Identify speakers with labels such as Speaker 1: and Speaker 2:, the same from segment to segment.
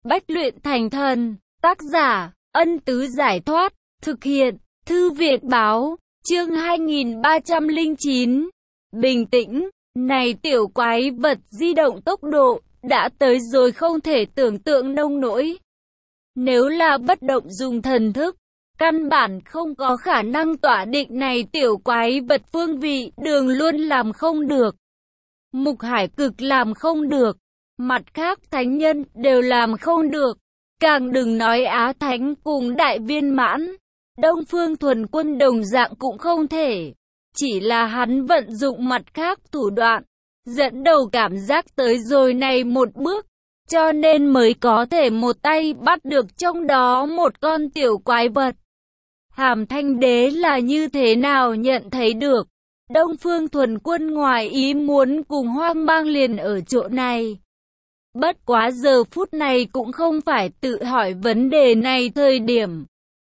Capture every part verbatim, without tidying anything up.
Speaker 1: Bách luyện thành thần. Tác giả, Ân Tứ Giải Thoát. Thực hiện, Thư Việt Báo. Chương hai nghìn ba trăm lẻ chín. Bình tĩnh. Này tiểu quái vật di động tốc độ, đã tới rồi không thể tưởng tượng nông nỗi. Nếu là bất động dùng thần thức, căn bản không có khả năng tỏa định này tiểu quái vật phương vị, đường luôn làm không được. Mục Hải Cực làm không được, mặt khác thánh nhân đều làm không được. Càng đừng nói Á Thánh cùng Đại Viên Mãn, Đông Phương Thuần Quân đồng dạng cũng không thể. Chỉ là hắn vận dụng mặt khác thủ đoạn, dẫn đầu cảm giác tới rồi này một bước, cho nên mới có thể một tay bắt được trong đó một con tiểu quái vật. Hàm Thanh Đế là như thế nào nhận thấy được? Đông Phương Thuần Quân ngoài ý muốn cùng hoang mang liền ở chỗ này. Bất quá giờ phút này cũng không phải tự hỏi vấn đề này thời điểm.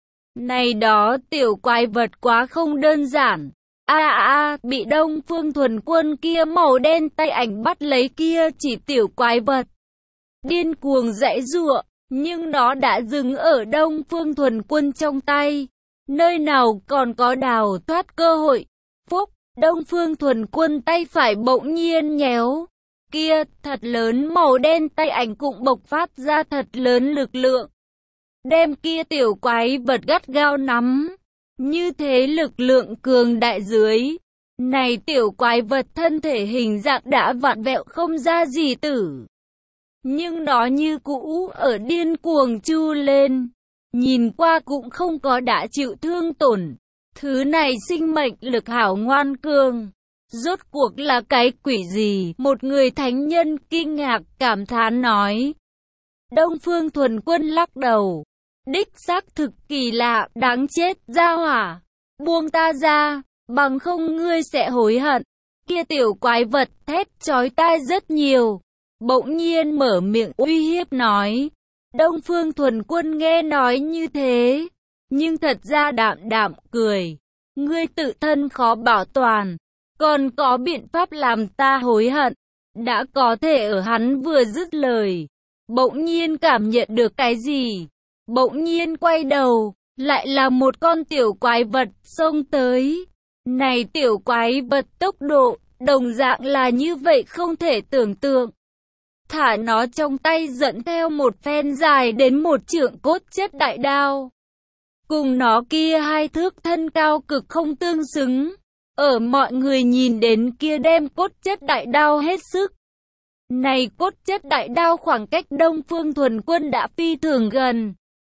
Speaker 1: Này đó tiểu quái vật quá không đơn giản. A a a, bị Đông Phương Thuần Quân kia màu đen tay ảnh bắt lấy kia chỉ tiểu quái vật. Điên cuồng giãy giụa, nhưng nó đã dừng ở Đông Phương Thuần Quân trong tay. Nơi nào còn có đào thoát cơ hội. Phúc, Đông Phương Thuần Quân tay phải bỗng nhiên nhéo. Kia, thật lớn màu đen tay ảnh cũng bộc phát ra thật lớn lực lượng. Đem kia tiểu quái vật gắt gao nắm. Như thế lực lượng cường đại dưới. Này tiểu quái vật thân thể hình dạng đã vặn vẹo không ra gì tử. Nhưng nó như cũ ở điên cuồng chu lên. Nhìn qua cũng không có đã chịu thương tổn. Thứ này sinh mệnh lực hảo ngoan cường. Rốt cuộc là cái quỷ gì? Một người thánh nhân kinh ngạc cảm thán nói. Đông Phương Thuần Quân lắc đầu. Đích xác thực kỳ lạ, đáng chết, gia hỏa. Buông ta ra, bằng không ngươi sẽ hối hận. Kia tiểu quái vật thét chói tai rất nhiều. Bỗng nhiên mở miệng uy hiếp nói. Đông Phương Thuần Quân nghe nói như thế, nhưng thật ra đạm đạm cười. Ngươi tự thân khó bảo toàn, còn có biện pháp làm ta hối hận. Đã có thể ở hắn vừa dứt lời, bỗng nhiên cảm nhận được cái gì. Bỗng nhiên quay đầu, lại là một con tiểu quái vật xông tới. Này tiểu quái vật tốc độ, đồng dạng là như vậy không thể tưởng tượng. Thả nó trong tay dẫn theo một phen dài đến một trượng cốt chất đại đao. Cùng nó kia hai thước thân cao cực không tương xứng. Ở mọi người nhìn đến kia đem cốt chất đại đao hết sức. Này cốt chất đại đao khoảng cách Đông Phương Thuần Quân đã phi thường gần.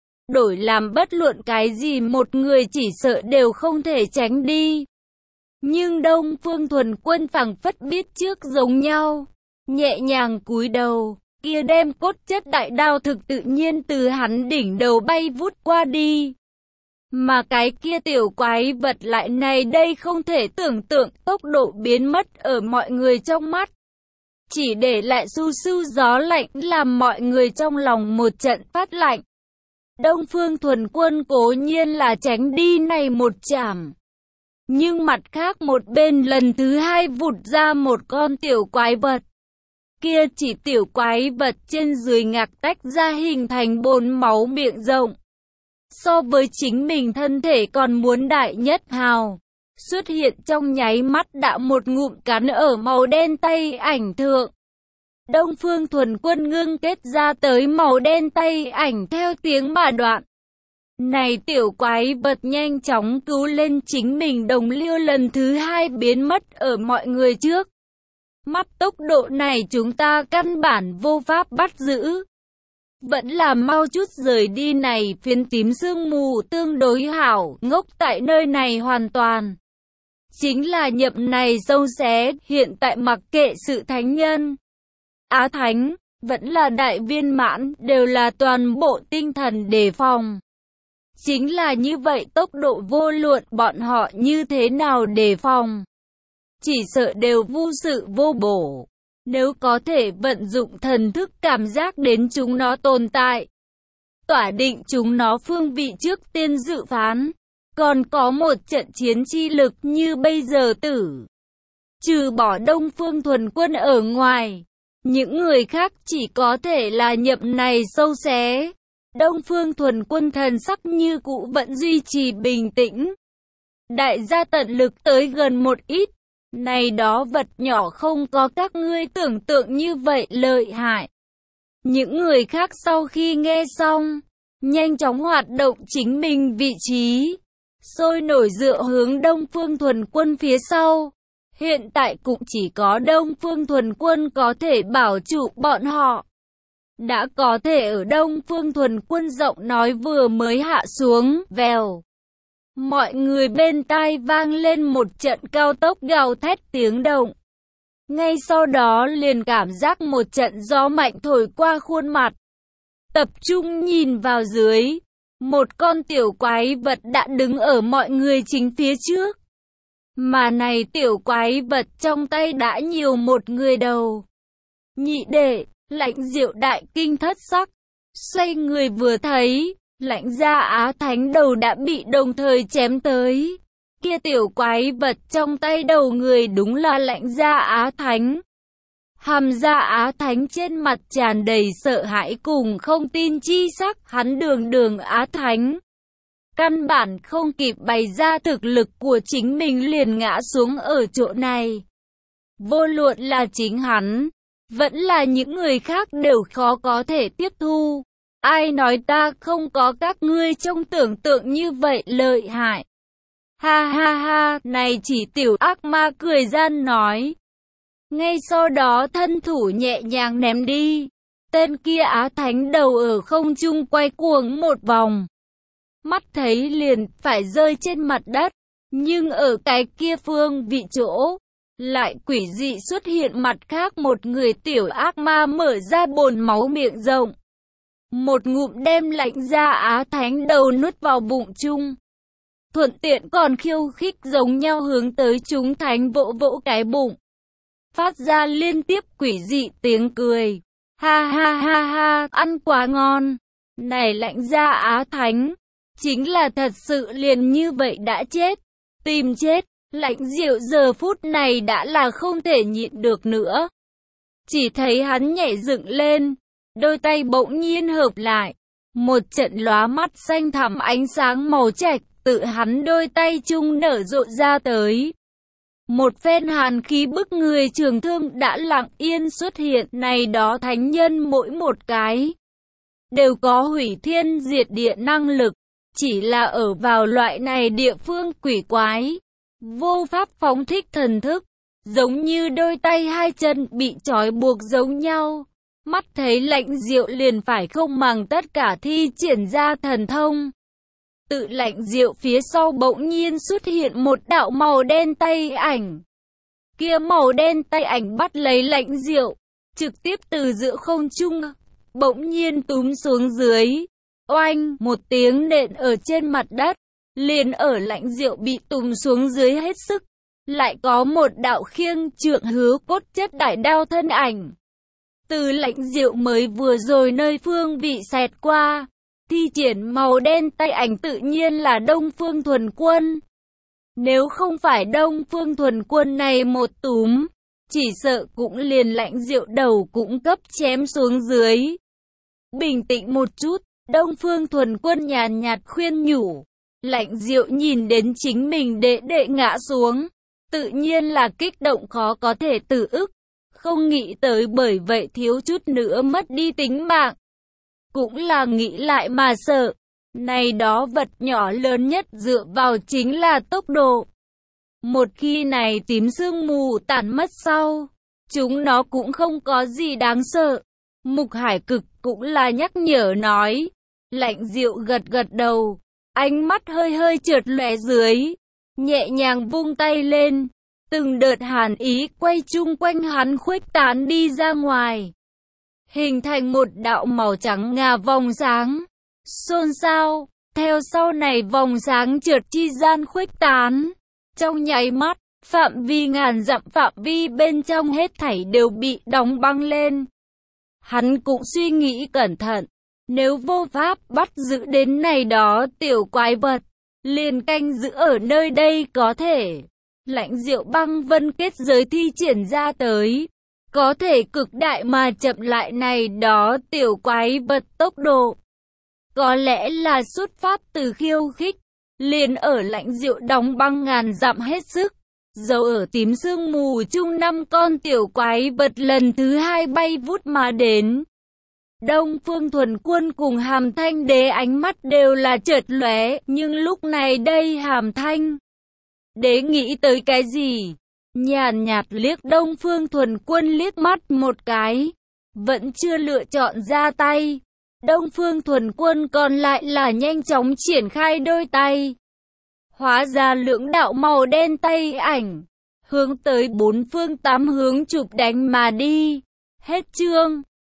Speaker 1: Đổi làm bất luận cái gì một người chỉ sợ đều không thể tránh đi. Nhưng Đông Phương Thuần Quân phảng phất biết trước giống nhau. Nhẹ nhàng cúi đầu, kia đem cốt chất đại đao thực tự nhiên từ hắn đỉnh đầu bay vút qua đi. Mà cái kia tiểu quái vật lại này đây không thể tưởng tượng tốc độ biến mất ở mọi người trong mắt. Chỉ để lại su su gió lạnh làm mọi người trong lòng một trận phát lạnh. Đông Phương Thuần Quân cố nhiên là tránh đi này một chảm. Nhưng mặt khác một bên lần thứ hai vụt ra một con tiểu quái vật. Kia chỉ tiểu quái vật trên dưới ngạc tách ra hình thành bồn máu miệng rộng. So với chính mình thân thể còn muốn đại nhất hào. Xuất hiện trong nháy mắt đã một ngụm cắn ở màu đen tay ảnh thượng. Đông Phương Thuần Quân ngưng kết ra tới màu đen tay ảnh theo tiếng mà đoạn. Này tiểu quái vật nhanh chóng cứu lên chính mình đồng liêu lần thứ hai biến mất ở mọi người trước. Mắt tốc độ này chúng ta căn bản vô pháp bắt giữ. Vẫn là mau chút rời đi này phiến tím sương mù tương đối hảo, ngốc tại nơi này hoàn toàn. Chính là nhậm này sâu xé, hiện tại mặc kệ sự thánh nhân, Á Thánh, vẫn là Đại Viên Mãn, đều là toàn bộ tinh thần đề phòng. Chính là như vậy tốc độ vô luận bọn họ như thế nào đề phòng. Chỉ sợ đều vô sự vô bổ. Nếu có thể vận dụng thần thức cảm giác đến chúng nó tồn tại. Tỏa định chúng nó phương vị trước tiên dự phán. Còn có một trận chiến chi lực như bây giờ tử. Trừ bỏ Đông Phương Thuần Quân ở ngoài. Những người khác chỉ có thể là nhậm này sâu xé. Đông Phương Thuần Quân thần sắc như cũ vẫn duy trì bình tĩnh. Đại gia tận lực tới gần một ít. Này đó vật nhỏ không có các ngươi tưởng tượng như vậy lợi hại. Những người khác sau khi nghe xong, nhanh chóng hoạt động chính mình vị trí, sôi nổi dựa hướng Đông Phương Thuần Quân phía sau. Hiện tại cũng chỉ có Đông Phương Thuần Quân có thể bảo trụ bọn họ. Đã có thể ở Đông Phương Thuần Quân giọng nói vừa mới hạ xuống, vèo. Mọi người bên tai vang lên một trận cao tốc gào thét tiếng động. Ngay sau đó liền cảm giác một trận gió mạnh thổi qua khuôn mặt. Tập trung nhìn vào dưới, một con tiểu quái vật đã đứng ở mọi người chính phía trước. Mà này tiểu quái vật trong tay đã nhiều một người đầu. Nhị đệ, Lãnh Diệu đại kinh thất sắc, xoay người vừa thấy, Lãnh gia Á Thánh đầu đã bị đồng thời chém tới. Kia tiểu quái vật trong tay đầu người đúng là Lãnh gia Á Thánh. Hàm gia Á Thánh trên mặt tràn đầy sợ hãi cùng không tin chi sắc, hắn đường đường Á Thánh. Căn bản không kịp bày ra thực lực của chính mình liền ngã xuống ở chỗ này. Vô luận là chính hắn, vẫn là những người khác đều khó có thể tiếp thu. Ai nói ta không có các ngươi trong tưởng tượng như vậy lợi hại. Ha ha ha, này chỉ tiểu ác ma cười gian nói. Ngay sau đó thân thủ nhẹ nhàng ném đi. Tên kia Á Thánh đầu ở không trung quay cuồng một vòng. Mắt thấy liền phải rơi trên mặt đất. Nhưng ở cái kia phương vị chỗ, lại quỷ dị xuất hiện mặt khác một người tiểu ác ma mở ra bồn máu miệng rộng. Một ngụm đem Lãnh gia Á Thánh đầu nuốt vào bụng chung. Thuận tiện còn khiêu khích giống nhau hướng tới chúng thánh vỗ vỗ cái bụng. Phát ra liên tiếp quỷ dị tiếng cười. Ha ha ha ha, ăn quá ngon. Này Lãnh gia Á Thánh, chính là thật sự liền như vậy đã chết. Tìm chết, Lãnh Diệu giờ phút này đã là không thể nhịn được nữa. Chỉ thấy hắn nhảy dựng lên, đôi tay bỗng nhiên hợp lại. Một trận lóa mắt xanh thẳm ánh sáng màu trạch tự hắn đôi tay chung nở rộ ra tới. Một phen hàn khí bức người trường thương đã lặng yên xuất hiện. Này đó thánh nhân mỗi một cái đều có hủy thiên diệt địa năng lực. Chỉ là ở vào loại này địa phương quỷ quái, vô pháp phóng thích thần thức, giống như đôi tay hai chân bị trói buộc giống nhau. Mắt thấy Lãnh Diệu liền phải không màng tất cả thi triển ra thần thông. Tự Lãnh Diệu phía sau bỗng nhiên xuất hiện một đạo màu đen tay ảnh. Kia màu đen tay ảnh bắt lấy Lãnh Diệu, trực tiếp từ giữa không trung, bỗng nhiên túm xuống dưới. Oanh, một tiếng nện ở trên mặt đất, liền ở Lãnh Diệu bị túm xuống dưới hết sức. Lại có một đạo khiêng trượng hứa cốt chất đại đao thân ảnh. Từ Lãnh Diệu mới vừa rồi nơi phương vị xẹt qua, thi triển màu đen tay ảnh tự nhiên là Đông Phương Thuần Quân. Nếu không phải Đông Phương Thuần Quân này một túm, chỉ sợ cũng liền Lãnh Diệu đầu cũng cấp chém xuống dưới. Bình tĩnh một chút, Đông Phương Thuần Quân nhàn nhạt khuyên nhủ. Lãnh Diệu nhìn đến chính mình đệ đệ ngã xuống, tự nhiên là kích động khó có thể tự ức. Không nghĩ tới bởi vậy thiếu chút nữa mất đi tính mạng. Cũng là nghĩ lại mà sợ. Này đó vật nhỏ lớn nhất dựa vào chính là tốc độ. Một khi này tím sương mù tản mất sau, chúng nó cũng không có gì đáng sợ. Mục Hải Cực cũng là nhắc nhở nói. Lãnh Diệu gật gật đầu, ánh mắt hơi hơi trượt lóe dưới, nhẹ nhàng vung tay lên. Từng đợt hàn ý quay chung quanh hắn khuếch tán đi ra ngoài, hình thành một đạo màu trắng ngà vòng sáng, xôn xao, theo sau này vòng sáng trượt chi gian khuếch tán. Trong nháy mắt, phạm vi ngàn dặm phạm vi bên trong hết thảy đều bị đóng băng lên. Hắn cũng suy nghĩ cẩn thận, nếu vô pháp bắt giữ đến này đó tiểu quái vật, liền canh giữ ở nơi đây có thể. Lãnh Diệu băng vân kết giới thi triển ra tới, có thể cực đại mà chậm lại này đó tiểu quái vật tốc độ. Có lẽ là xuất phát từ khiêu khích, liền ở lãnh diệu đóng băng ngàn dặm hết sức. Dẫu ở tím sương mù chung năm con tiểu quái vật lần thứ hai bay vút mà đến. Đông Phương Thuần Quân cùng Hàm Thanh Đế ánh mắt đều là chợt lóe, nhưng lúc này đây Hàm Thanh Đế nghĩ tới cái gì? Nhàn nhạt liếc Đông Phương Thuần Quân liếc mắt một cái, vẫn chưa lựa chọn ra tay. Đông Phương Thuần Quân còn lại là nhanh chóng triển khai đôi tay, hóa ra lưỡng đạo màu đen tay ảnh, hướng tới bốn phương tám hướng chụp đánh mà đi. Hết chương.